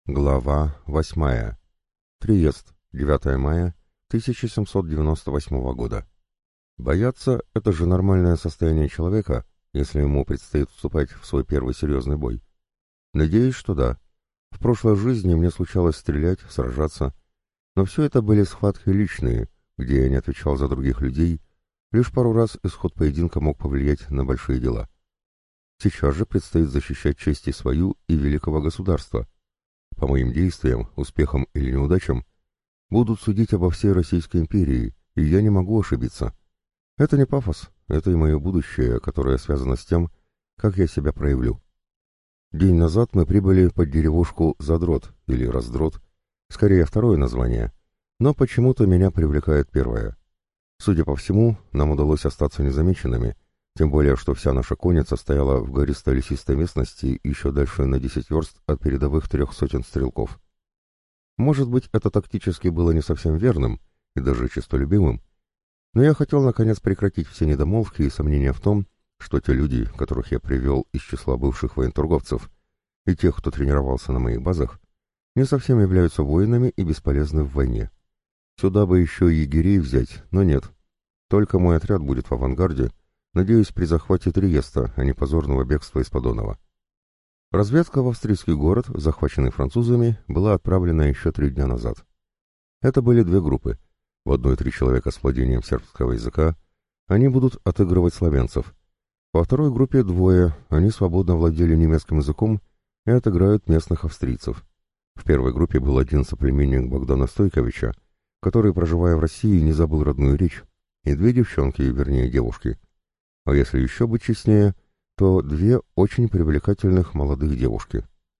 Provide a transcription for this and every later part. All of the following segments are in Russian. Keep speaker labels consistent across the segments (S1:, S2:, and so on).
S1: Глава 8. Триест. 9 мая 1798 года. Бояться — это же нормальное состояние человека, если ему предстоит вступать в свой первый серьезный бой. Надеюсь, что да. В прошлой жизни мне случалось стрелять, сражаться, но все это были схватки личные, где я не отвечал за других людей, лишь пару раз исход поединка мог повлиять на большие дела. Сейчас же предстоит защищать честь и свою, и великого государства. По моим действиям, успехам или неудачам будут судить обо всей Российской империи, и я не могу ошибиться. Это не пафос, это и мое будущее, которое связано с тем, как я себя проявлю. День назад мы прибыли под деревушку Задрот или Раздрот, скорее второе название, но почему-то меня привлекает первое. Судя по всему, нам удалось остаться незамеченными, тем более, что вся наша конница стояла в гористо-лесистой местности еще дальше на 10 верст от передовых 300 стрелков. Может быть, это тактически было не совсем верным и даже честолюбивым, но я хотел наконец прекратить все недомолвки и сомнения в том, что те люди, которых я привел из числа бывших военторговцев, и тех, кто тренировался на моих базах, не совсем являются воинами и бесполезны в войне. Сюда бы еще и егерей взять, но нет. Только мой отряд будет в авангарде, надеюсь, при захвате Триеста, а не позорного бегства из Подонова. Разведка в австрийский город, захваченный французами, была отправлена еще 3 дня назад. Это были 2 группы. В одной 3 человека с владением сербского языка, они будут отыгрывать славянцев. Во второй группе 2, они свободно владели немецким языком и отыграют местных австрийцев. В первой группе был один соплеменник Богдана Стойковича, который, проживая в России, не забыл родную речь, и 2 девчонки, вернее девушки. А если еще быть честнее, то 2 очень привлекательных молодых девушки.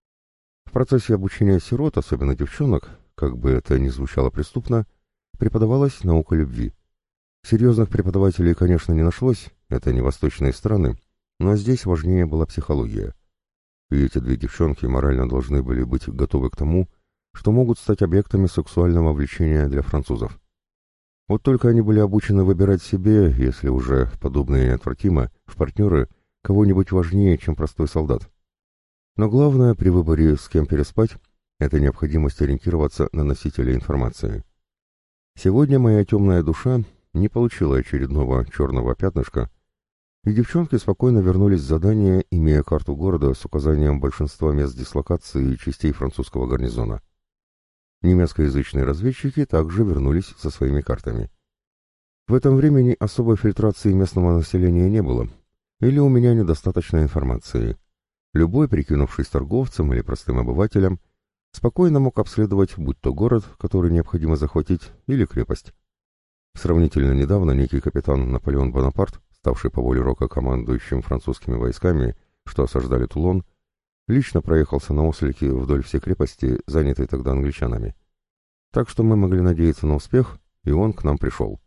S1: В процессе обучения сирот, особенно девчонок, как бы это ни звучало преступно, преподавалась наука любви. Серьезных преподавателей, конечно, не нашлось, это не восточные страны, но здесь важнее была психология. И эти 2 девчонки морально должны были быть готовы к тому, что могут стать объектами сексуального влечения для французов. Вот только они были обучены выбирать себе, если уже подобное неотвратимо, в партнеры кого-нибудь важнее, чем простой солдат. Но главное при выборе, с кем переспать, это необходимость ориентироваться на носителя информации. Сегодня моя темная душа не получила очередного черного пятнышка, и девчонки спокойно вернулись с задания, имея карту города с указанием большинства мест дислокации и частей французского гарнизона. Немецкоязычные разведчики также вернулись со своими картами. В этом времени особой фильтрации местного населения не было, или у меня недостаточно информации. Любой, прикинувшись торговцем или простым обывателем, спокойно мог обследовать будь то город, который необходимо захватить, или крепость. Сравнительно недавно некий капитан Наполеон Бонапарт, ставший по воле Рока командующим французскими войсками, что осаждали Тулон, лично проехался на ослике вдоль всей крепости, занятой тогда англичанами. Так что мы могли надеяться на успех, и он к нам пришел.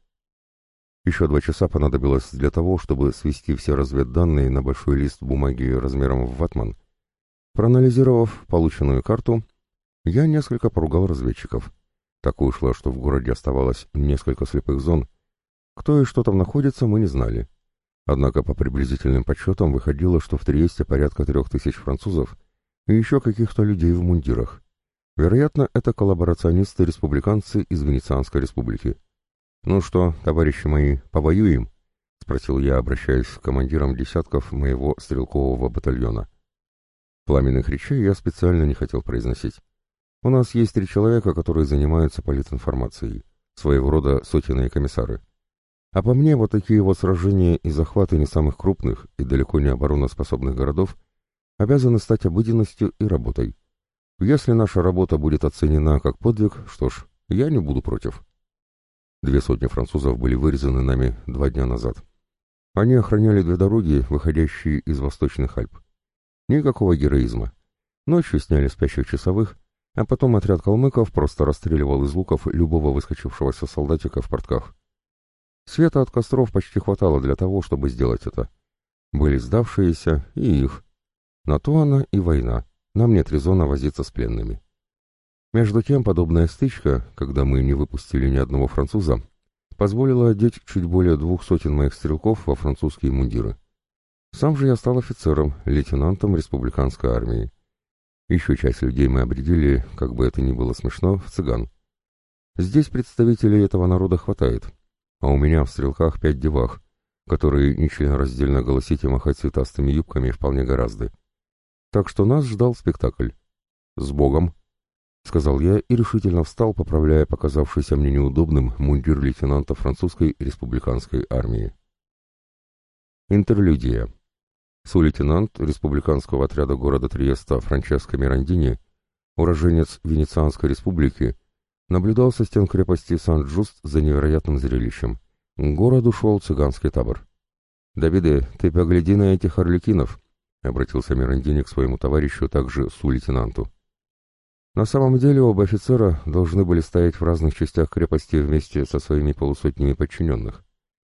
S1: Еще 2 часа понадобилось для того, чтобы свести все разведданные на большой лист бумаги размером в ватман. Проанализировав полученную карту, я несколько поругал разведчиков. Так вышло, что в городе оставалось несколько слепых зон. Кто и что там находится, мы не знали. Однако по приблизительным подсчетам выходило, что в Триесте порядка 3000 французов и еще каких-то людей в мундирах. Вероятно, это коллаборационисты-республиканцы из Венецианской республики. «Ну что, товарищи мои, повоюем?» — спросил я, обращаясь к командирам десятков моего стрелкового батальона. Пламенных речей я специально не хотел произносить. У нас есть 3 человека, которые занимаются политинформацией, своего рода сотенные комиссары. А по мне, вот такие вот сражения и захваты не самых крупных и далеко не обороноспособных городов обязаны стать обыденностью и работой. Если наша работа будет оценена как подвиг, что ж, я не буду против. 200 французов были вырезаны нами 2 дня назад. Они охраняли 2 дороги, выходящие из Восточных Альп. Никакого героизма. Ночью сняли спящих часовых, а потом отряд калмыков просто расстреливал из луков любого выскочившегося солдатика в портках. Света от костров почти хватало для того, чтобы сделать это. Были сдавшиеся и их. На то она и война. Нам нет резона возиться с пленными. Между тем, подобная стычка, когда мы не выпустили ни одного француза, позволила одеть чуть более 200 моих стрелков во французские мундиры. Сам же я стал офицером, лейтенантом республиканской армии. Еще часть людей мы обредили, как бы это ни было смешно, в цыган. Здесь представителей этого народа хватает, а у меня в стрелках 5 девах, которые нечленораздельно голосить и махать цветастыми юбками вполне гораздо. Так что нас ждал спектакль. «С Богом!» — сказал я и решительно встал, поправляя показавшийся мне неудобным мундир лейтенанта французской республиканской армии. Интерлюдия. Су-лейтенант республиканского отряда города Триеста Франческо Мирандини, уроженец Венецианской республики, наблюдал со стен крепости Сан-Джуст за невероятным зрелищем. К городу шел цыганский табор. «Давиде, ты погляди на этих орликинов», — обратился Мирандини к своему товарищу, также су-лейтенанту. На самом деле оба офицера должны были стоять в разных частях крепости вместе со своими полусотнями подчиненных.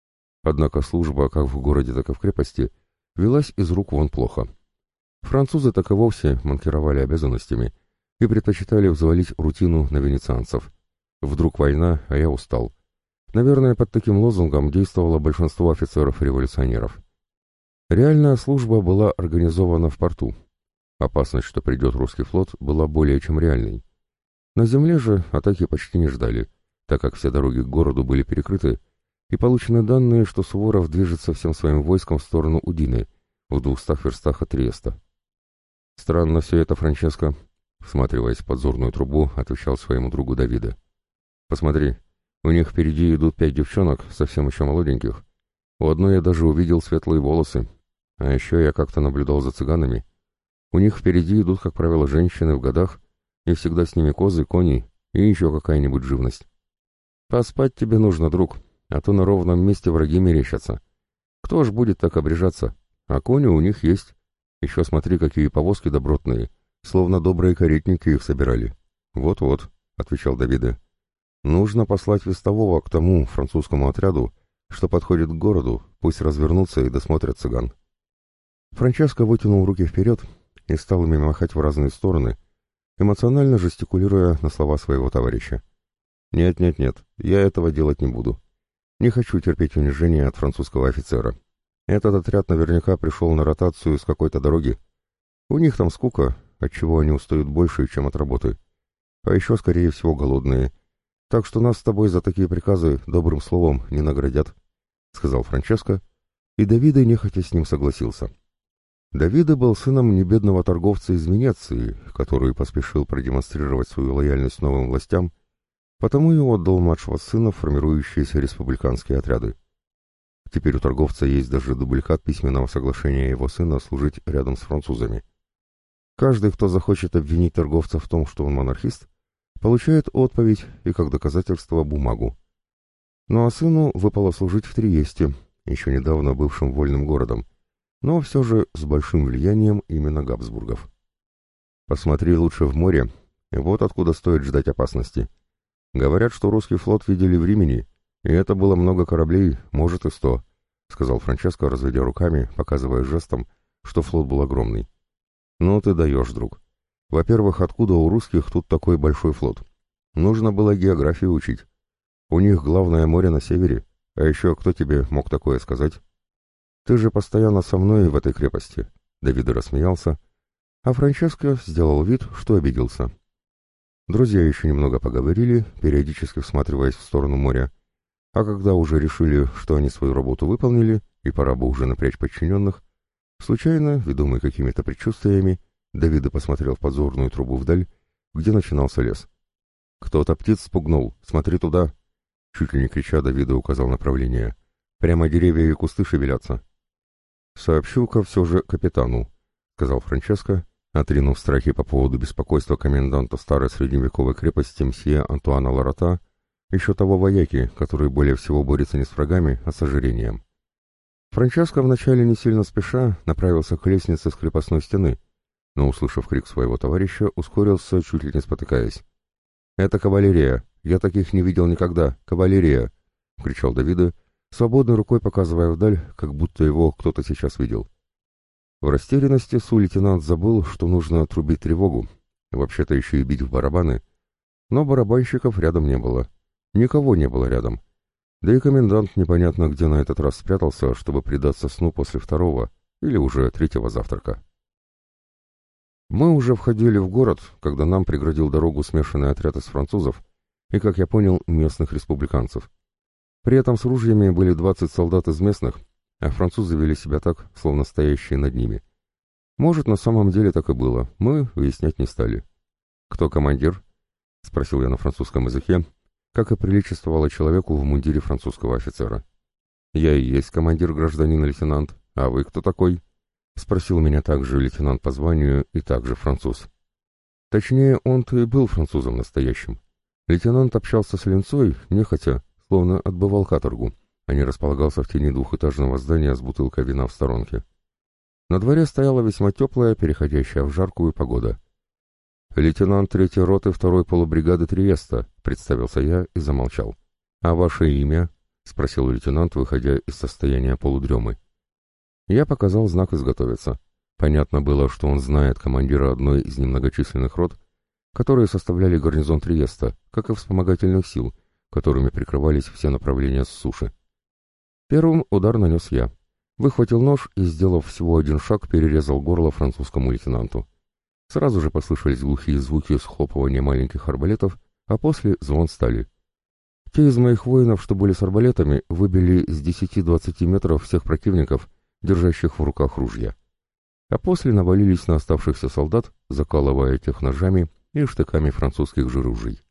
S1: Однако служба, как в городе, так и в крепости, велась из рук вон плохо. Французы так и вовсе манкировали обязанностями и предпочитали взвалить рутину на венецианцев. Вдруг война, а я устал. Наверное, под таким лозунгом действовало большинство офицеров-революционеров. Реальная служба была организована в порту. Опасность, что придет русский флот, была более чем реальной. На земле же атаки почти не ждали, так как все дороги к городу были перекрыты, и получены данные, что Суворов движется всем своим войском в сторону Удины, в 200 верстах от Триеста. «Странно все это, Франческо», — всматриваясь в подзорную трубу, отвечал своему другу Давида. «Посмотри, у них впереди идут 5 девчонок, совсем еще молоденьких. У одной я даже увидел светлые волосы, а еще я как-то наблюдал за цыганами. У них впереди идут, как правило, женщины в годах, и всегда с ними козы, кони и еще какая-нибудь живность. Поспать тебе нужно, друг, а то на ровном месте враги мерещатся. Кто ж будет так обрежаться? А кони у них есть. Еще смотри, какие повозки добротные, словно добрые каретники их собирали». «Вот-вот», — отвечал Давида. «Нужно послать вестового к тому французскому отряду, что подходит к городу, пусть развернутся и досмотрят цыган». Франческо вытянул руки вперед и стал ими махать в разные стороны, эмоционально жестикулируя на слова своего товарища. «Нет, я этого делать не буду. Не хочу терпеть унижения от французского офицера. Этот отряд наверняка пришел на ротацию с какой-то дороги. У них там скука, отчего они устают больше, чем от работы. А еще, скорее всего, голодные. Так что нас с тобой за такие приказы добрым словом не наградят», — сказал Франческо, и Давида нехотя с ним согласился. Давида был сыном небедного торговца из Венеции, который поспешил продемонстрировать свою лояльность новым властям, потому и отдал младшего сына в формирующиеся республиканские отряды. Теперь у торговца есть даже дубликат письменного соглашения его сына служить рядом с французами. Каждый, кто захочет обвинить торговца в том, что он монархист, получает отповедь и как доказательство бумагу. Ну а сыну выпало служить в Триесте, еще недавно бывшим вольным городом, но все же с большим влиянием именно Габсбургов. «Посмотри лучше в море, вот откуда стоит ждать опасности. Говорят, что русский флот видели в Римени, и это было много кораблей, может и 100», — сказал Франческо, разведя руками, показывая жестом, что флот был огромный. «Ну ты даешь, друг. Во-первых, откуда у русских тут такой большой флот? Нужно было географию учить. У них главное море на севере, а еще кто тебе мог такое сказать? Ты же постоянно со мной в этой крепости». Давид рассмеялся, а Франческо сделал вид, что обиделся. Друзья еще немного поговорили, периодически всматриваясь в сторону моря, а когда уже решили, что они свою работу выполнили и пора бы уже напрячь подчиненных, случайно, ведомый какими-то предчувствиями, Давида посмотрел в подзорную трубу вдаль, где начинался лес. «Кто-то птиц спугнул, смотри туда!» Чуть ли не крича, Давида указал направление. «Прямо деревья и кусты шевелятся». «Сообщу-ка все же капитану», — сказал Франческо, отринув страхи по поводу беспокойства коменданта старой средневековой крепости мсье Антуана Лорота, еще того вояки, который более всего борется не с врагами, а с ожирением. Франческо вначале не сильно спеша направился к лестнице с крепостной стены, но, услышав крик своего товарища, ускорился, чуть ли не спотыкаясь. «Это кавалерия! Я таких не видел никогда! Кавалерия!» — кричал Давида, свободной рукой показывая вдаль, как будто его кто-то сейчас видел. В растерянности су-лейтенант забыл, что нужно отрубить тревогу, вообще-то еще и бить в барабаны, но барабанщиков рядом не было. Никого не было рядом. Да и комендант непонятно где на этот раз спрятался, чтобы предаться сну после 2-го или уже 3-го завтрака. Мы уже входили в город, когда нам преградил дорогу смешанный отряд из французов и, как я понял, местных республиканцев. При этом с ружьями были 20 солдат из местных, а французы вели себя так, словно стоящие над ними. Может, на самом деле так и было, мы выяснять не стали. «Кто командир?» — спросил я на французском языке, как и приличествовало человеку в мундире французского офицера. «Я и есть командир, гражданин лейтенант. А вы кто такой?» — спросил меня также лейтенант по званию и также француз. Точнее, он-то и был французом настоящим. Лейтенант общался с линцой, нехотя, словно отбывал каторгу, а не располагался в тени двухэтажного здания с бутылкой вина в сторонке. На дворе стояла весьма теплая, переходящая в жаркую погода. «Лейтенант 3-й роты 2-й полубригады Триеста», — представился я и замолчал. «А ваше имя?» — спросил лейтенант, выходя из состояния полудремы. Я показал знак «Изготовиться». Понятно было, что он знает командира одной из немногочисленных рот, которые составляли гарнизон Триеста, как и вспомогательных сил, которыми прикрывались все направления с суши. Первым удар нанес я. Выхватил нож и, сделав всего один шаг, перерезал горло французскому лейтенанту. Сразу же послышались глухие звуки схлопывания маленьких арбалетов, а после звон стали. Те из моих воинов, что были с арбалетами, выбили с 10-20 метров всех противников, держащих в руках ружья. А после навалились на оставшихся солдат, закалывая тех ножами и штыками французских же ружей.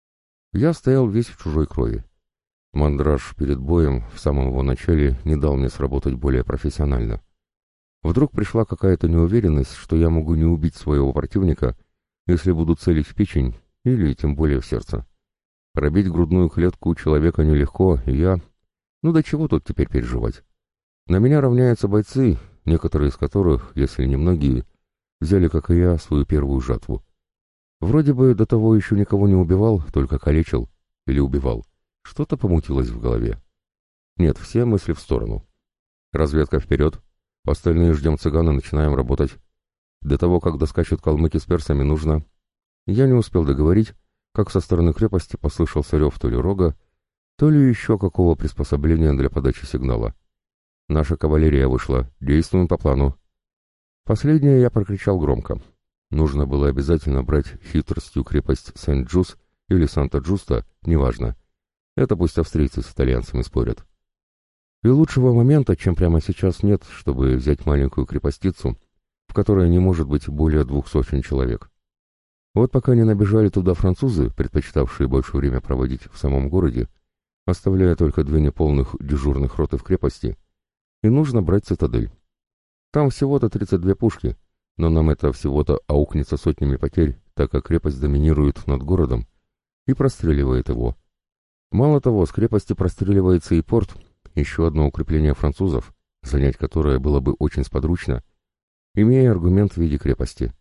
S1: Я стоял весь в чужой крови. Мандраж перед боем в самом его начале не дал мне сработать более профессионально. Вдруг пришла какая-то неуверенность, что я могу не убить своего противника, если буду целить в печень или тем более в сердце. Пробить грудную клетку у человека нелегко, и я... Ну до чего тут теперь переживать? На меня равняются бойцы, некоторые из которых, если не многие, взяли, как и я, свою первую жатву. Вроде бы до того еще никого не убивал, только калечил или убивал. Что-то помутилось в голове. Нет, все мысли в сторону. Разведка вперед. Остальные ждем цыган и начинаем работать. До того, как доскачут калмыки с персами, нужно... Я не успел договорить, как со стороны крепости послышался рев то ли рога, то ли еще какого приспособления для подачи сигнала. Наша кавалерия вышла. Действуем по плану. Последнее я прокричал громко. Нужно было обязательно брать хитростью крепость Сент-Джус или Санта-Джуста, неважно. Это пусть австрийцы с итальянцами спорят. И лучшего момента, чем прямо сейчас, нет, чтобы взять маленькую крепостицу, в которой не может быть более 200 человек. Вот пока не набежали туда французы, предпочитавшие больше время проводить в самом городе, оставляя только 2 неполных дежурных роты в крепости, и нужно брать цитадель. Там всего-то 32 пушки, но нам это всего-то аукнется сотнями потерь, так как крепость доминирует над городом и простреливает его. Мало того, с крепости простреливается и порт, еще одно укрепление французов, занять которое было бы очень сподручно, имея аргумент в виде крепости.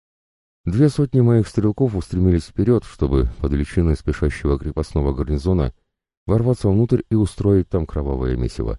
S1: 200 моих стрелков устремились вперед, чтобы под личиной спешащего крепостного гарнизона ворваться внутрь и устроить там кровавое месиво.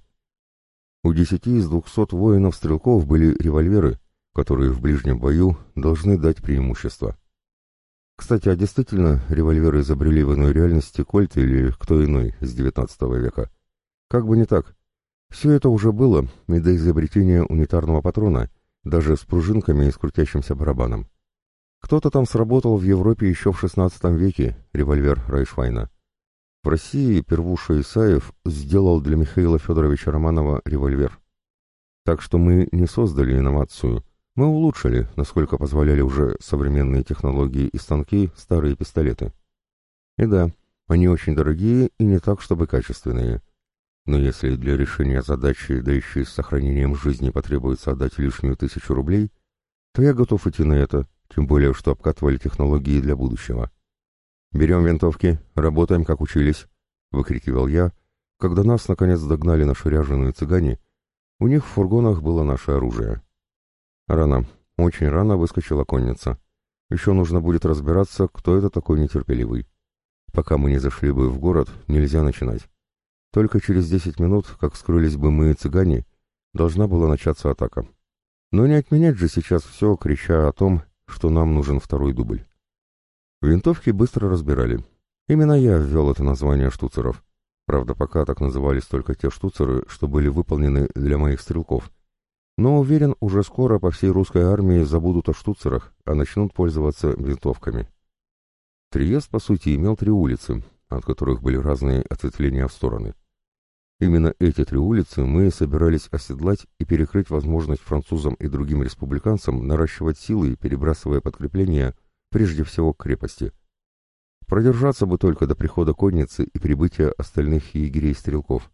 S1: У 10 из 200 воинов-стрелков были револьверы, которые в ближнем бою должны дать преимущество. Кстати, а действительно револьверы изобрели в иной реальности Кольт или кто иной с XIX века? Как бы не так. Все это уже было и до изобретения унитарного патрона, даже с пружинками и с крутящимся барабаном. Кто-то там сработал в Европе еще в XVI веке, револьвер Райшвайна. В России Первуша Исаев сделал для Михаила Федоровича Романова револьвер. Так что мы не создали инновацию, мы улучшили, насколько позволяли уже современные технологии и станки, старые пистолеты. И да, они очень дорогие и не так, чтобы качественные. Но если для решения задачи, да еще и с сохранением жизни потребуется отдать лишнюю 1000 рублей, то я готов идти на это, тем более, что обкатывали технологии для будущего. «Берем винтовки, работаем, как учились», — выкрикивал я, когда нас, наконец, догнали наши ряженые цыгане. У них в фургонах было наше оружие. Рано, очень рано выскочила конница. Еще нужно будет разбираться, кто это такой нетерпеливый. Пока мы не зашли бы в город, нельзя начинать. Только через 10 минут, как скрылись бы мы и цыгане, должна была начаться атака. Но не отменять же сейчас все, крича о том, что нам нужен второй дубль. Винтовки быстро разбирали. Именно я ввел это название штуцеров. Правда, пока так назывались только те штуцеры, что были выполнены для моих стрелков. Но уверен, уже скоро по всей русской армии забудут о штуцерах, а начнут пользоваться винтовками. Триест, по сути, имел 3 улицы, от которых были разные ответвления в стороны. Именно эти 3 улицы мы собирались оседлать и перекрыть возможность французам и другим республиканцам наращивать силы, перебрасывая подкрепления, прежде всего к крепости. Продержаться бы только до прихода конницы и прибытия остальных егерей-стрелков.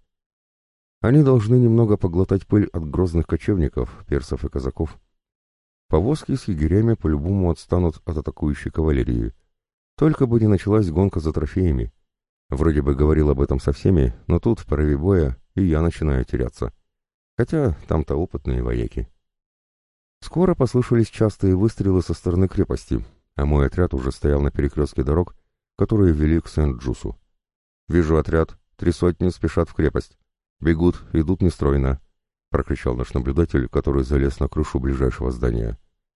S1: Они должны немного поглотать пыль от грозных кочевников, персов и казаков. Повозки с егерями по-любому отстанут от атакующей кавалерии. Только бы не началась гонка за трофеями. Вроде бы говорил об этом со всеми, но тут, в порыве боя, и я начинаю теряться. Хотя там-то опытные вояки. Скоро послышались частые выстрелы со стороны крепости, а мой отряд уже стоял на перекрестке дорог, которые вели к Сент-Джусу. «Вижу отряд, 3 сотни спешат в крепость. Бегут, идут нестройно», — прокричал наш наблюдатель, который залез на крышу ближайшего здания.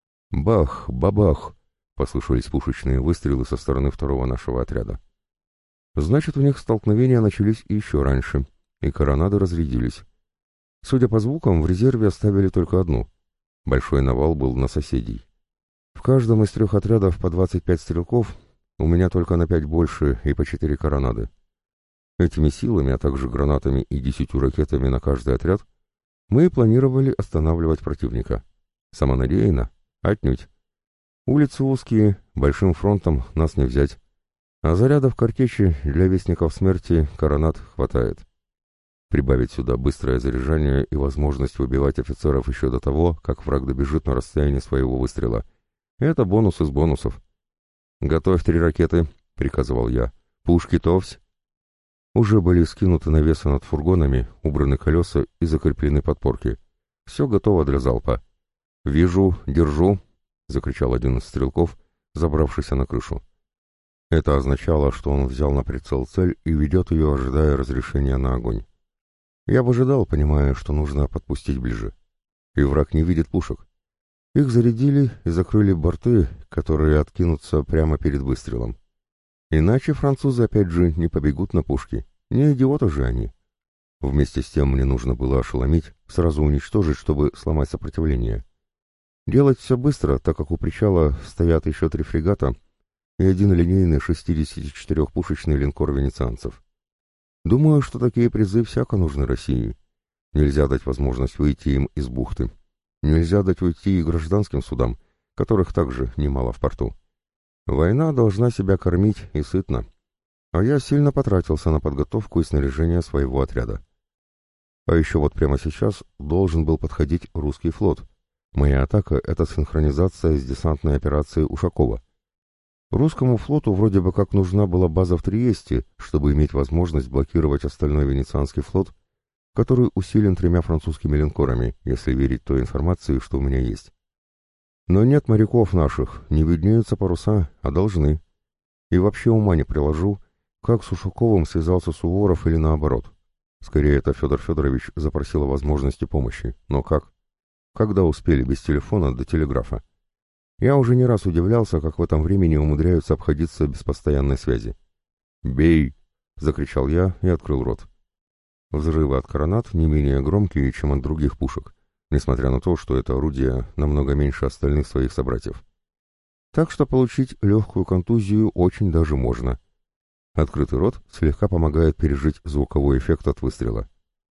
S1: «Бах! Бабах!» — послышались пушечные выстрелы со стороны второго нашего отряда. Значит, у них столкновения начались и еще раньше, и коронады разрядились. Судя по звукам, в резерве оставили только одну. Большой навал был на соседей. В каждом из 3 отрядов по 25 стрелков, у меня только на 5 больше и по 4 коронады. Этими силами, а также гранатами и 10 ракетами на каждый отряд, мы планировали останавливать противника. Самонадеянно? Отнюдь. Улицы узкие, большим фронтом нас не взять. А зарядов картечи для вестников смерти коронад хватает. Прибавить сюда быстрое заряжание и возможность выбивать офицеров еще до того, как враг добежит на расстояние своего выстрела. Это бонус из бонусов. «Готовь 3 ракеты», — приказывал я. «Пушки товсь». Уже были скинуты навесы над фургонами, убраны колеса и закреплены подпорки. Все готово для залпа. «Вижу, держу», — закричал один из стрелков, забравшийся на крышу. Это означало, что он взял на прицел цель и ведет ее, ожидая разрешения на огонь. Я бы ожидал, понимая, что нужно подпустить ближе. И враг не видит пушек. Их зарядили и закрыли борты, которые откинутся прямо перед выстрелом. Иначе французы опять же не побегут на пушки. Не идиоты же они. Вместе с тем мне нужно было ошеломить, сразу уничтожить, чтобы сломать сопротивление. Делать все быстро, так как у причала стоят еще 3 фрегата и 1 линейный 64-пушечный линкор венецианцев. Думаю, что такие призы всяко нужны России. Нельзя дать возможность выйти им из бухты. Нельзя дать уйти и гражданским судам, которых также немало в порту. Война должна себя кормить и сытно. А я сильно потратился на подготовку и снаряжение своего отряда. А еще вот прямо сейчас должен был подходить русский флот. Моя атака — это синхронизация с десантной операцией Ушакова. Русскому флоту вроде бы как нужна была база в Триесте, чтобы иметь возможность блокировать остальной венецианский флот, который усилен 3 французскими линкорами, если верить той информации, что у меня есть. Но нет моряков наших, не виднеются паруса, а должны. И вообще ума не приложу, как с Ушаковым связался Суворов или наоборот. Скорее, это Федор Федорович запросил о возможности помощи. Но как? Когда успели без телефона до телеграфа? Я уже не раз удивлялся, как в этом времени умудряются обходиться без постоянной связи. «Бей!» — закричал я и открыл рот. Взрывы от гранат не менее громкие, чем от других пушек, несмотря на то, что это орудие намного меньше остальных своих собратьев. Так что получить легкую контузию очень даже можно. Открытый рот слегка помогает пережить звуковой эффект от выстрела.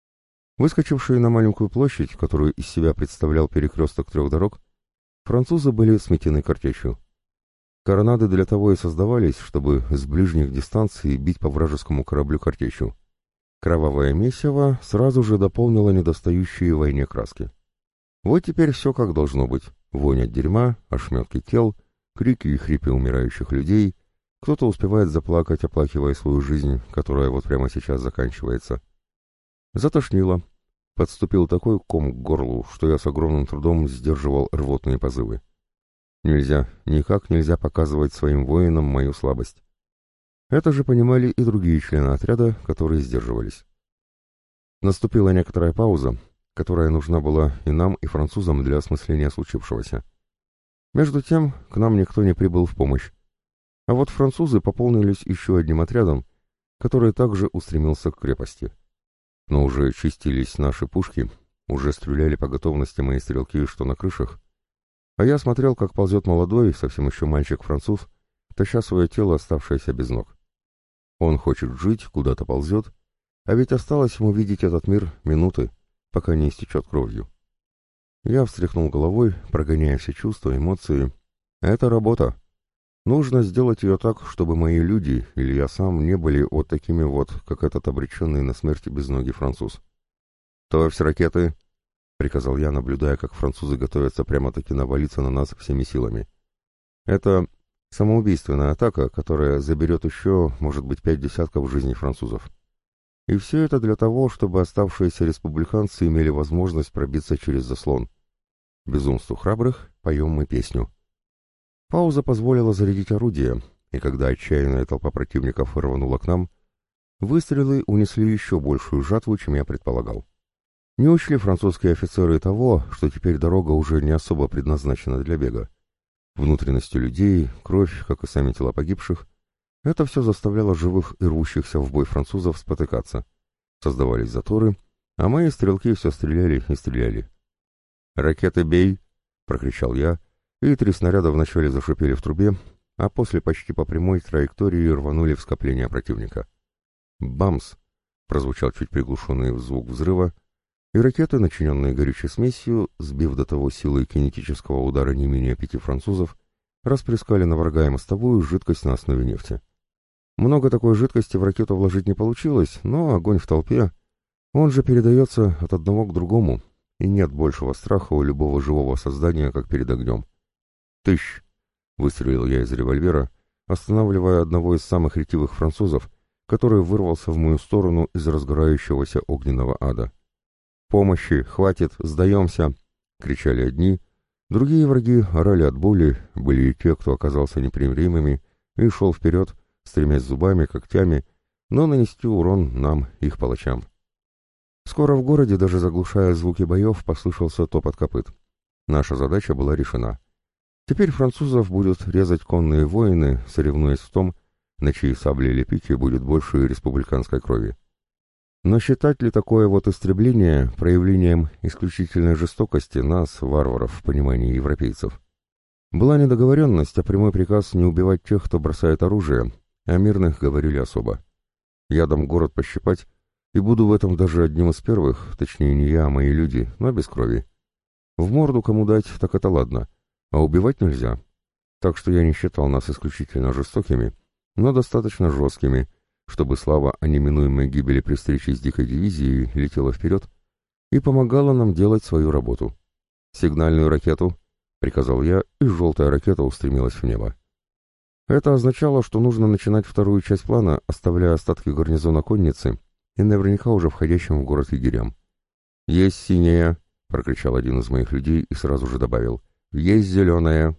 S1: Выскочившие на маленькую площадь, которую из себя представлял перекресток 3 дорог, французы были сметены картечью. Коронады для того и создавались, чтобы с ближних дистанций бить по вражескому кораблю картечью. Кровавое месиво сразу же дополнило недостающие в войне краски. Вот теперь все как должно быть. Вонь от дерьма, ошметки тел, крики и хрипы умирающих людей. Кто-то успевает заплакать, оплакивая свою жизнь, которая вот прямо сейчас заканчивается. Затошнило. Подступил такой ком к горлу, что я с огромным трудом сдерживал рвотные позывы. Нельзя, никак нельзя показывать своим воинам мою слабость. Это же понимали и другие члены отряда, которые сдерживались. Наступила некоторая пауза, которая нужна была и нам, и французам для осмысления случившегося. Между тем, к нам никто не прибыл в помощь. А вот французы пополнились еще одним отрядом, который также устремился к крепости. Но уже чистились наши пушки, уже стреляли по готовности мои стрелки, что на крышах, а я смотрел, как ползет молодой, совсем еще мальчик-француз, таща свое тело, оставшееся без ног. Он хочет жить, куда-то ползет, а ведь осталось ему видеть этот мир минуты, пока не истечет кровью. Я встряхнул головой, прогоняя все чувства, эмоции. Это работа. Нужно сделать ее так, чтобы мои люди или я сам не были вот такими вот, как этот обреченный на смерть безногий француз. «Товарищ ракеты!» — приказал я, наблюдая, как французы готовятся прямо-таки навалиться на нас всеми силами. «Это самоубийственная атака, которая заберет еще, может быть, 5 десятков жизней французов. И все это для того, чтобы оставшиеся республиканцы имели возможность пробиться через заслон. Безумству храбрых поем мы песню». Пауза позволила зарядить орудие, и когда отчаянная толпа противников рванула к нам, выстрелы унесли еще большую жатву, чем я предполагал. Не учли французские офицеры того, что теперь дорога уже не особо предназначена для бега. Внутренности людей, кровь, как и сами тела погибших, это все заставляло живых и рвущихся в бой французов спотыкаться. Создавались заторы, а мои стрелки все стреляли и стреляли. «Ракеты бей!» — прокричал я, и 3 снаряда вначале зашипели в трубе, а после почти по прямой траектории рванули в скопление противника. «Бамс!» — прозвучал чуть приглушенный звук взрыва, и ракеты, начиненные горючей смесью, сбив до того силой кинетического удара не менее 5 французов, расплескали на врага и мостовую жидкость на основе нефти. Много такой жидкости в ракету вложить не получилось, но огонь в толпе, он же передается от одного к другому, и нет большего страха у любого живого создания, как перед огнем. «Тыщ!» — выстрелил я из револьвера, останавливая одного из самых ретивых французов, который вырвался в мою сторону из разгорающегося огненного ада. «Помощи! Хватит! Сдаемся!» — кричали одни, другие враги орали от боли, были и те, кто оказался непримиримыми и шел вперед, стремясь зубами, когтями, но нанести урон нам, их палачам. Скоро в городе, даже заглушая звуки боев, послышался топот копыт. Наша задача была решена. Теперь французов будут резать конные воины, соревнуясь в том, на чьи сабли или пики будет больше республиканской крови. Но считать ли такое вот истребление проявлением исключительной жестокости нас, варваров, в понимании европейцев? Была недоговоренность, а прямой приказ не убивать тех, кто бросает оружие, а мирных говорили особо. Я дам город пощипать, и буду в этом даже одним из первых, точнее не я, а мои люди, но без крови. В морду кому дать, так это ладно, а убивать нельзя. Так что я не считал нас исключительно жестокими, но достаточно жесткими, чтобы слава о неминуемой гибели при встрече с дикой дивизией летела вперед и помогала нам делать свою работу. «Сигнальную ракету!» — приказал я, и желтая ракета устремилась в небо. Это означало, что нужно начинать вторую часть плана, оставляя остатки гарнизона конницы и наверняка уже входящим в город егерям. «Есть синяя!» — прокричал один из моих людей и сразу же добавил. «Есть зеленая!»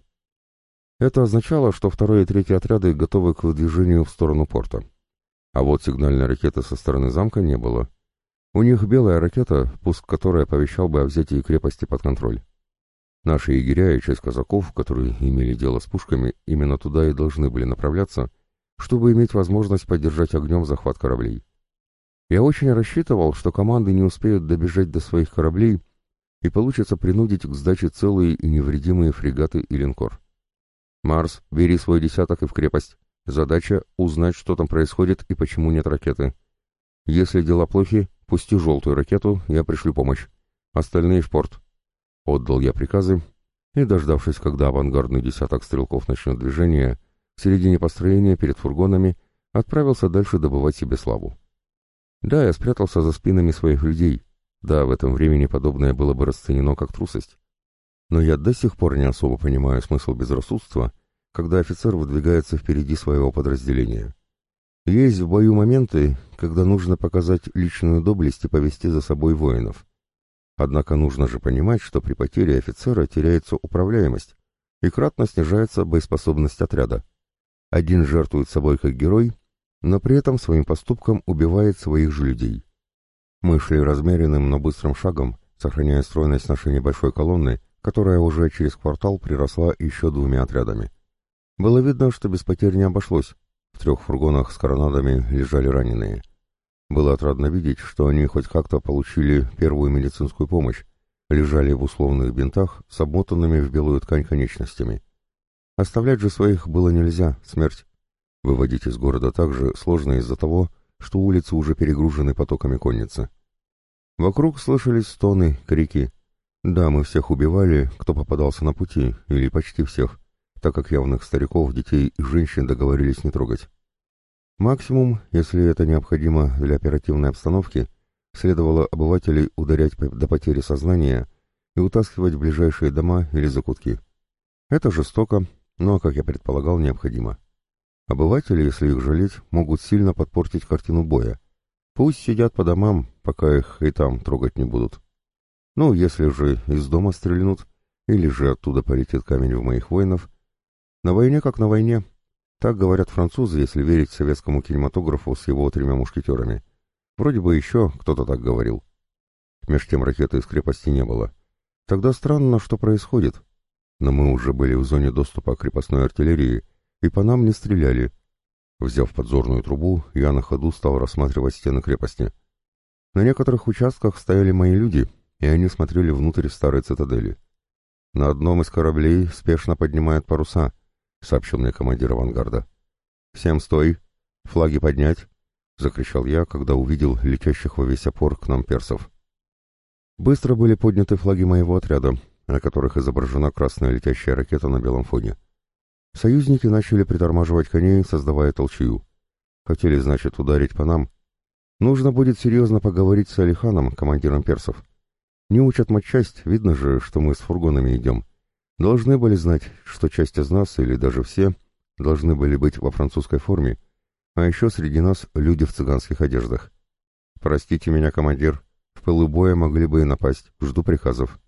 S1: Это означало, что второй и третий отряды готовы к выдвижению в сторону порта. А вот сигнальной ракеты со стороны замка не было. У них белая ракета, пуск которой оповещал бы о взятии крепости под контроль. Наши егеря и часть казаков, которые имели дело с пушками, именно туда и должны были направляться, чтобы иметь возможность поддержать огнем захват кораблей. Я очень рассчитывал, что команды не успеют добежать до своих кораблей и получится принудить к сдаче целые и невредимые фрегаты и линкор. «Марс, бери свой десяток и в крепость. Задача — узнать, что там происходит и почему нет ракеты. Если дела плохи, пусти желтую ракету, я пришлю помощь. Остальные в порт». Отдал я приказы, и, дождавшись, когда авангардный десяток стрелков начнет движение, в середине построения перед фургонами отправился дальше добывать себе славу. Да, я спрятался за спинами своих людей. Да, в этом времени подобное было бы расценено как трусость. Но я до сих пор не особо понимаю смысл безрассудства, когда офицер выдвигается впереди своего подразделения. Есть в бою моменты, когда нужно показать личную доблесть и повести за собой воинов. Однако нужно же понимать, что при потере офицера теряется управляемость, и кратно снижается боеспособность отряда. Один жертвует собой как герой, но при этом своим поступком убивает своих же людей. Мы шли размеренным, но быстрым шагом, сохраняя стройность нашей небольшой колонны, которая уже через квартал приросла еще 2 отрядами. Было видно, что без потерь не обошлось. В 3 фургонах с коронадами лежали раненые. Было отрадно видеть, что они хоть как-то получили первую медицинскую помощь, лежали в условных бинтах с обмотанными в белую ткань конечностями. Оставлять же своих было нельзя, смерть. Выводить из города также сложно из-за того, что улицы уже перегружены потоками конницы. Вокруг слышались стоны, крики. Да, мы всех убивали, кто попадался на пути, или почти всех, так как явных стариков, детей и женщин договорились не трогать. Максимум, если это необходимо для оперативной обстановки, следовало обывателей ударять до потери сознания и утаскивать в ближайшие дома или закутки. Это жестоко, но, как я предполагал, необходимо. Обыватели, если их жалеть, могут сильно подпортить картину боя. Пусть сидят по домам, пока их и там трогать не будут. Ну, если же из дома стрельнут, или же оттуда полетит камень в моих воинов, на войне как на войне. Так говорят французы, если верить советскому кинематографу с его 3 мушкетерами. Вроде бы еще кто-то так говорил. Меж тем ракеты из крепости не было. Тогда странно, что происходит. Но мы уже были в зоне доступа к крепостной артиллерии, и по нам не стреляли. Взяв подзорную трубу, я на ходу стал рассматривать стены крепости. На некоторых участках стояли мои люди, и они смотрели внутрь старой цитадели. «На одном из кораблей спешно поднимают паруса», — сообщил мне командир авангарда. «Всем стой! Флаги поднять!» — закричал я, когда увидел летящих во весь опор к нам персов. Быстро были подняты флаги моего отряда, на которых изображена красная летящая ракета на белом фоне. Союзники начали притормаживать коней, создавая толчью. Хотели, значит, ударить по нам. Нужно будет серьезно поговорить с Алиханом, командиром персов. Не учат матчасть, видно же, что мы с фургонами идем. Должны были знать, что часть из нас, или даже все, должны были быть во французской форме, а еще среди нас люди в цыганских одеждах. «Простите меня, командир, в пылу боя могли бы и напасть, жду приказов».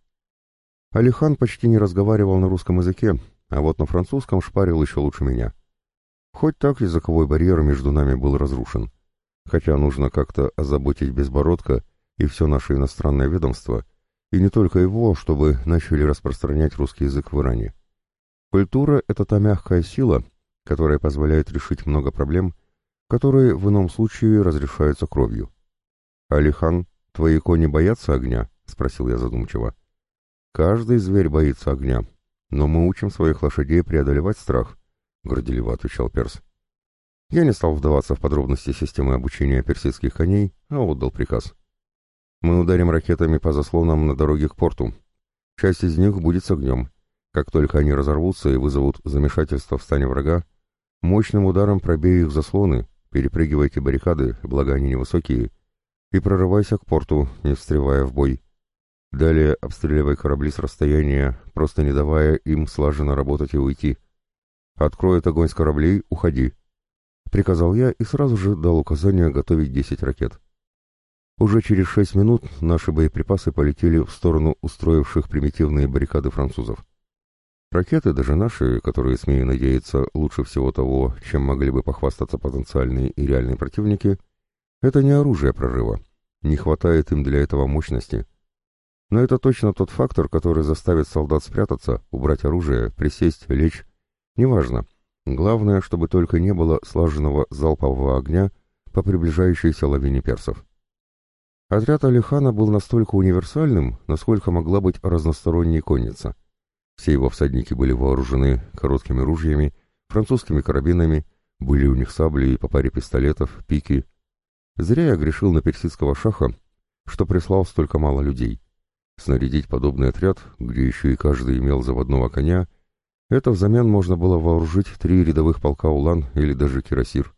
S1: Алихан почти не разговаривал на русском языке, а вот на французском шпарил еще лучше меня. Хоть так языковой барьер между нами был разрушен. Хотя нужно как-то озаботить Безбородка и все наше иностранное ведомство, и не только его, чтобы начали распространять русский язык в Иране. Культура — это та мягкая сила, которая позволяет решить много проблем, которые в ином случае разрешаются кровью. «Алихан, твои кони боятся огня?» — спросил я задумчиво. «Каждый зверь боится огня, но мы учим своих лошадей преодолевать страх», — горделиво отвечал перс. Я не стал вдаваться в подробности системы обучения персидских коней, а отдал приказ. «Мы ударим ракетами по заслонам на дороге к порту. Часть из них будет с огнем. Как только они разорвутся и вызовут замешательство в стане врага, мощным ударом пробей их заслоны, перепрыгивайте баррикады, благо они невысокие, и прорывайся к порту, не встревая в бой. Далее обстреливай корабли с расстояния, просто не давая им слаженно работать и уйти. Откроет огонь с кораблей, уходи», — приказал я и сразу же дал указание готовить 10 ракет. Уже через 6 минут наши боеприпасы полетели в сторону устроивших примитивные баррикады французов. Ракеты, даже наши, которые, смею надеяться, лучше всего того, чем могли бы похвастаться потенциальные и реальные противники, это не оружие прорыва. Не хватает им для этого мощности. Но это точно тот фактор, который заставит солдат спрятаться, убрать оружие, присесть, лечь. Неважно. Главное, чтобы только не было слаженного залпового огня по приближающейся лавине персов. Отряд Алихана был настолько универсальным, насколько могла быть разносторонней конница. Все его всадники были вооружены короткими ружьями, французскими карабинами, были у них сабли и по паре пистолетов, пики. Зря я грешил на персидского шаха, что прислал столько мало людей. Снарядить подобный отряд, где еще и каждый имел заводного коня, это взамен можно было вооружить 3 рядовых полка улан или даже кирасир.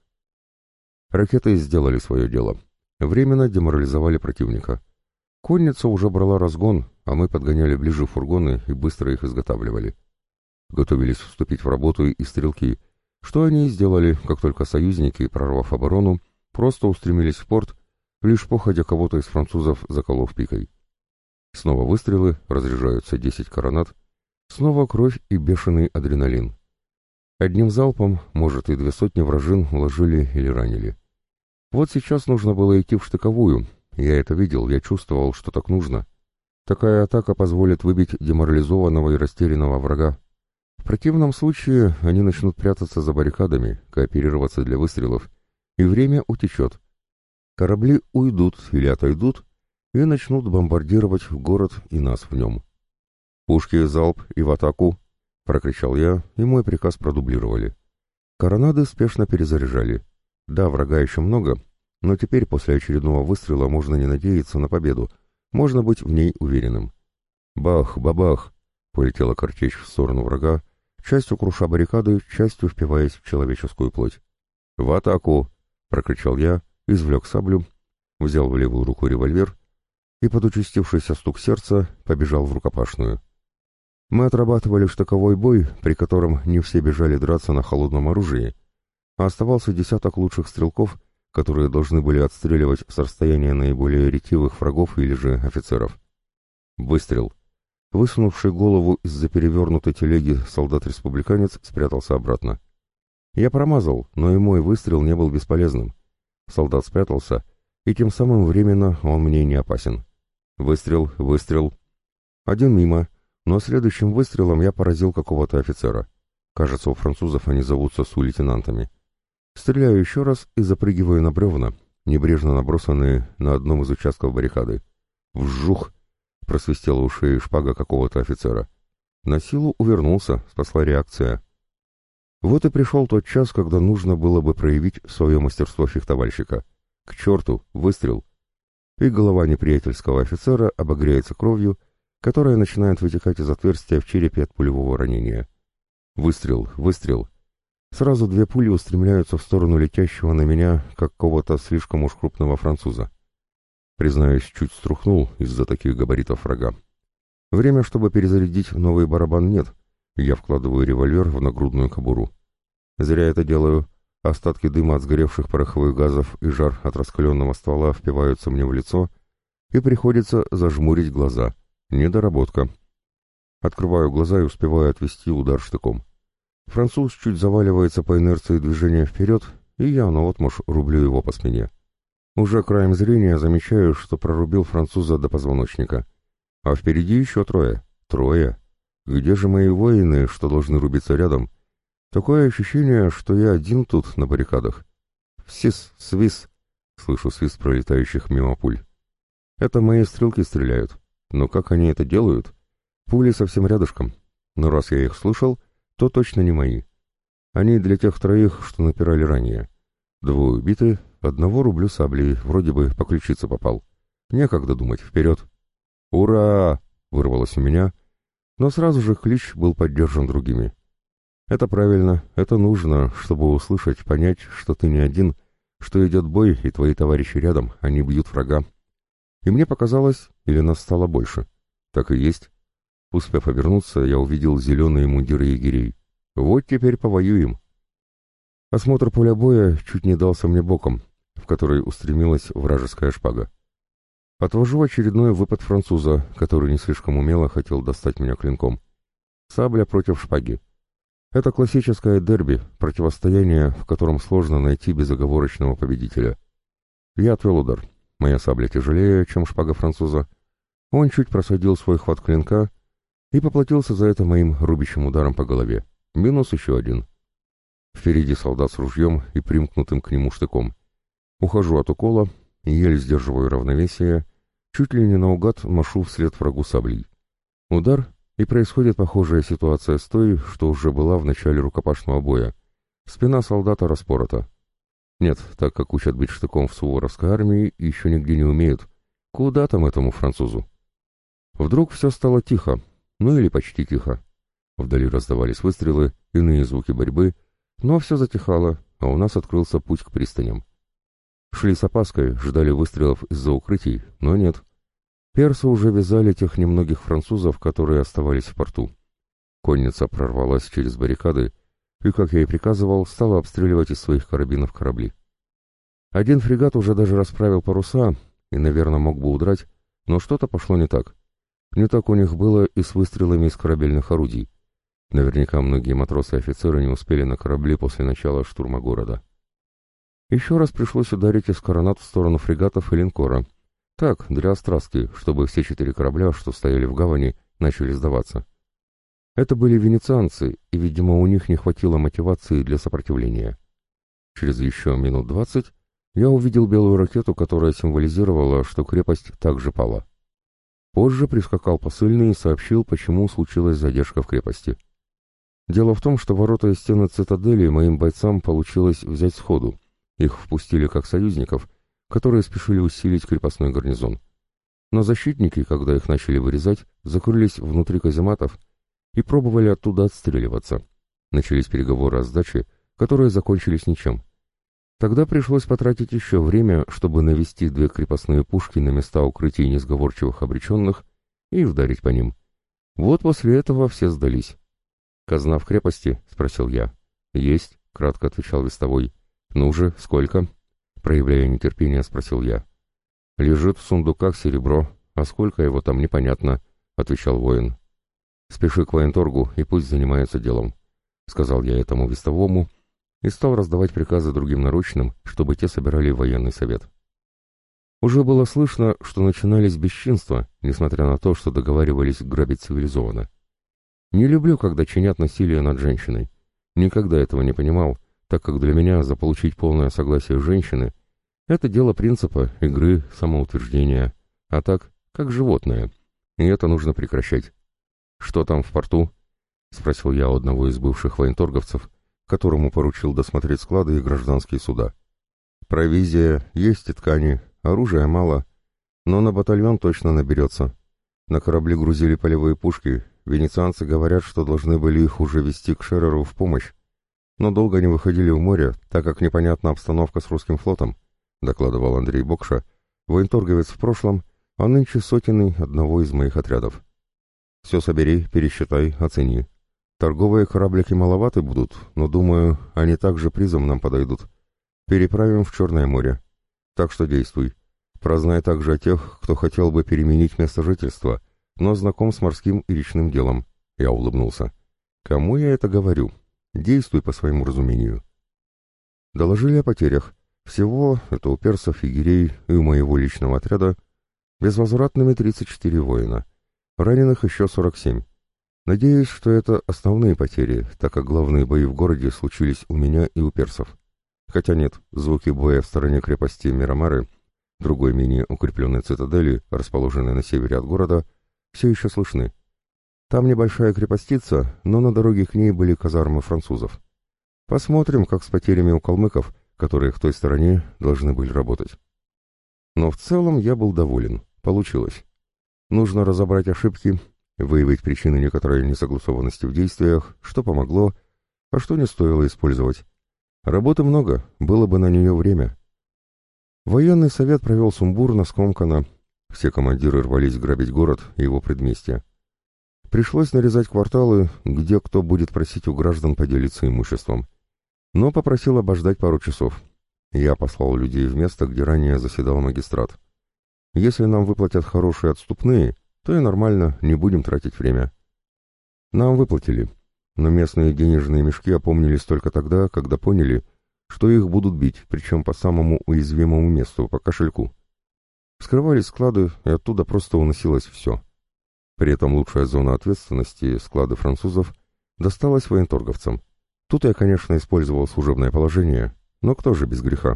S1: Ракеты сделали свое дело. Временно деморализовали противника. Конница уже брала разгон, а мы подгоняли ближе фургоны и быстро их изготавливали. Готовились вступить в работу и стрелки, что они и сделали, как только союзники, прорвав оборону, просто устремились в порт, лишь походя кого-то из французов заколов пикой. Снова выстрелы, разряжаются 10 коронат, снова кровь и бешеный адреналин. Одним залпом, может, и 200 вражин уложили или ранили. Вот сейчас нужно было идти в штыковую. Я это видел, я чувствовал, что так нужно. Такая атака позволит выбить деморализованного и растерянного врага. В противном случае они начнут прятаться за баррикадами, кооперироваться для выстрелов, и время утечет. Корабли уйдут или отойдут и начнут бомбардировать город и нас в нем. «Пушки, залп и в атаку!» — прокричал я, и мой приказ продублировали. Коронады спешно перезаряжали. Да, врага еще много, но теперь после очередного выстрела можно не надеяться на победу, можно быть в ней уверенным. Бах, бабах! Полетела картечь в сторону врага, частью круша баррикады, частью впиваясь в человеческую плоть. «В атаку!» — прокричал я, извлек саблю, взял в левую руку револьвер и под участившийся стук сердца побежал в рукопашную. Мы отрабатывали штыковой бой, при котором не все бежали драться на холодном оружии, а оставался десяток лучших стрелков, которые должны были отстреливать с расстояния наиболее ретивых врагов или же офицеров. Выстрел. Высунувший голову из-за перевернутой телеги солдат-республиканец спрятался обратно. Я промазал, но и мой выстрел не был бесполезным. Солдат спрятался, и тем самым временно он мне не опасен. Выстрел, выстрел. Один мимо, но следующим выстрелом я поразил какого-то офицера. Кажется, у французов они зовутся су-лейтенантами. Стреляю еще раз и запрыгиваю на бревна, небрежно набросанные на одном из участков баррикады. Вжух! Просвистела у шеи шпага какого-то офицера. На силу увернулся, спасла реакция. Вот и пришел тот час, когда нужно было бы проявить свое мастерство фехтовальщика. К черту! Выстрел! И голова неприятельского офицера обогряется кровью, которая начинает вытекать из отверстия в черепе от пулевого ранения. Выстрел, выстрел. Сразу две пули устремляются в сторону летящего на меня какого-то слишком уж крупного француза. Признаюсь, чуть струхнул из-за таких габаритов врага. Время, чтобы перезарядить новый барабан, нет. Я вкладываю револьвер в нагрудную кобуру. Зря это делаю. Остатки дыма от сгоревших пороховых газов и жар от раскаленного ствола впиваются мне в лицо, и приходится зажмурить глаза. Недоработка. Открываю глаза и успеваю отвести удар штыком. Француз чуть заваливается по инерции движения вперед, и я наотмашь рублю его по спине. Уже краем зрения замечаю, что прорубил француза до позвоночника. А впереди еще трое. Трое. Где же мои воины, что должны рубиться рядом? Такое ощущение, что я один тут на баррикадах. «Свис, свис!» — слышу свист пролетающих мимо пуль. Это мои стрелки стреляют. Но как они это делают? Пули совсем рядышком. Но раз я их слышал, то точно не мои. Они для тех троих, что напирали ранее. Двое убиты, одного рублю саблей, вроде бы по ключице попал. Некогда думать, вперед. «Ура!» — вырвалось у меня, но сразу же клич был поддержан другими. Это правильно, это нужно, чтобы услышать, понять, что ты не один, что идет бой, и твои товарищи рядом, они бьют врага. И мне показалось, или нас стало больше. Так и есть. Успев обернуться, я увидел зеленые мундиры егерей. Вот теперь повоюем. Осмотр поля боя чуть не дался мне боком, в который устремилась вражеская шпага. Отвожу очередной выпад француза, который не слишком умело хотел достать меня клинком. Сабля против шпаги. Это классическое дерби, противостояние, в котором сложно найти безоговорочного победителя. Я отвел удар. Моя сабля тяжелее, чем шпага француза. Он чуть просадил свой хват клинка и поплатился за это моим рубящим ударом по голове. Минус еще один. Впереди солдат с ружьем и примкнутым к нему штыком. Ухожу от укола и еле сдерживаю равновесие, чуть ли не наугад машу вслед врагу саблей. Удар, и происходит похожая ситуация с той, что уже была в начале рукопашного боя. Спина солдата распорота. Нет, так как учат бить штыком в суворовской армии, еще нигде не умеют. Куда там этому французу? Вдруг все стало тихо, ну или почти тихо. Вдали раздавались выстрелы, иные звуки борьбы, но все затихало, а у нас открылся путь к пристаням. Шли с опаской, ждали выстрелов из-за укрытий, но нет. Персы уже вязали тех немногих французов, которые оставались в порту. Конница прорвалась через баррикады и, как я и приказывал, стала обстреливать из своих карабинов корабли. Один фрегат уже даже расправил паруса и, наверное, мог бы удрать, но что-то пошло не так. Не так у них было и с выстрелами из корабельных орудий. Наверняка многие матросы и офицеры не успели на корабли после начала штурма города. Еще раз пришлось ударить из коронат в сторону фрегатов и линкора. Так, для острастки, чтобы все 4 корабля, что стояли в гавани, начали сдаваться. Это были венецианцы, и, видимо, у них не хватило мотивации для сопротивления. Через еще минут 20 я увидел белую ракету, которая символизировала, что крепость также пала. Позже прискакал посыльный и сообщил, почему случилась задержка в крепости. Дело в том, что ворота и стены цитадели моим бойцам получилось взять сходу. Их впустили как союзников, которые спешили усилить крепостной гарнизон. Но защитники, когда их начали вырезать, закрылись внутри казематов и пробовали оттуда отстреливаться. Начались переговоры о сдаче, которые закончились ничем. Тогда пришлось потратить еще время, чтобы навести 2 крепостные пушки на места укрытий несговорчивых обреченных и ударить по ним. Вот после этого все сдались. «Казна в крепости?» — спросил я. «Есть», — кратко отвечал вестовой. «Ну же, сколько?» — проявляя нетерпение, спросил я. «Лежит в сундуках серебро, а сколько его там непонятно», — отвечал воин. «Спеши к военторгу и пусть занимается делом», — сказал я этому вестовому и стал раздавать приказы другим наручным, чтобы те собирали военный совет. Уже было слышно, что начинались бесчинства, несмотря на то, что договаривались грабить цивилизованно. Не люблю, когда чинят насилие над женщиной. Никогда этого не понимал, так как для меня заполучить полное согласие женщины — это дело принципа, игры, самоутверждения, а так, как животное, и это нужно прекращать. «Что там в порту?» — спросил я у одного из бывших военторговцев, которому поручил досмотреть склады и гражданские суда. «Провизия, есть и ткани, оружия мало, но на батальон точно наберется. На корабли грузили полевые пушки, венецианцы говорят, что должны были их уже везти к Шереру в помощь, но долго не выходили в море, так как непонятна обстановка с русским флотом», — докладывал Андрей Бокша, военторговец в прошлом, а нынче сотенный одного из моих отрядов. «Все собери, пересчитай, оцени. Торговые кораблики маловаты будут, но, думаю, они также призом нам подойдут. Переправим в Черное море. Так что действуй. Прознай также о тех, кто хотел бы переменить место жительства, но знаком с морским и речным делом». Я улыбнулся. «Кому я это говорю? Действуй по своему разумению». Доложили о потерях. Всего, это у персов, егерей и у моего личного отряда, безвозвратными 34 воина. Раненых еще 47. Надеюсь, что это основные потери, так как главные бои в городе случились у меня и у персов. Хотя нет, звуки боя в стороне крепости Мирамары, другой менее укрепленной цитадели, расположенной на севере от города, все еще слышны. Там небольшая крепостица, но на дороге к ней были казармы французов. Посмотрим, как с потерями у калмыков, которые в той стороне должны были работать. Но в целом я был доволен. Получилось. Нужно разобрать ошибки, выявить причины некоторой несогласованности в действиях, что помогло, а что не стоило использовать. Работы много, было бы на нее время. Военный совет провел сумбурно, скомканно. Все командиры рвались грабить город и его предместья. Пришлось нарезать кварталы, где кто будет просить у граждан поделиться имуществом. Но попросил обождать пару часов. Я послал людей в место, где ранее заседал магистрат. Если нам выплатят хорошие отступные, то и нормально, не будем тратить время. Нам выплатили, но местные денежные мешки опомнились только тогда, когда поняли, что их будут бить, причем по самому уязвимому месту, по кошельку. Вскрывались склады, и оттуда просто уносилось все. При этом лучшая зона ответственности, склады французов, досталась военторговцам. Тут я, конечно, использовал служебное положение, но кто же без греха?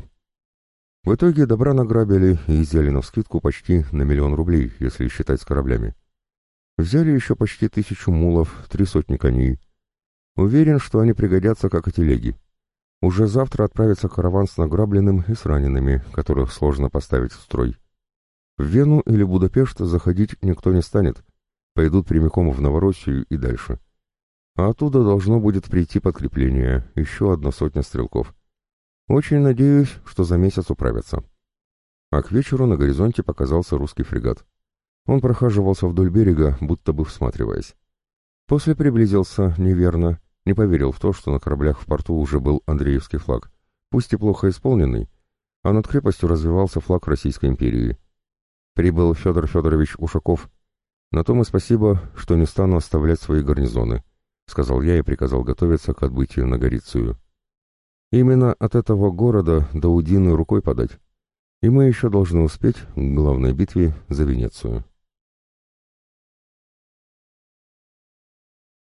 S1: В итоге добра награбили и взяли навскидку почти на 1 000 000 рублей, если считать с кораблями. Взяли еще почти 1000 мулов, 300 коней. Уверен, что они пригодятся, как и телеги. Уже завтра отправится караван с награбленным и с ранеными, которых сложно поставить в строй. В Вену или Будапешт заходить никто не станет, пойдут прямиком в Новороссию и дальше. А оттуда должно будет прийти подкрепление, еще 100 стрелков. Очень надеюсь, что за месяц управятся. А к вечеру на горизонте показался русский фрегат. Он прохаживался вдоль берега, будто бы всматриваясь. После приблизился неверно, не поверил в то, что на кораблях в порту уже был Андреевский флаг, пусть и плохо исполненный, а над крепостью развивался флаг Российской империи. Прибыл Федор Федорович Ушаков. На том и спасибо, что не стану оставлять свои гарнизоны, сказал я и приказал готовиться к отбытию на Горицию. Именно от этого города до Удины рукой подать, и мы еще должны успеть к главной битве за Венецию.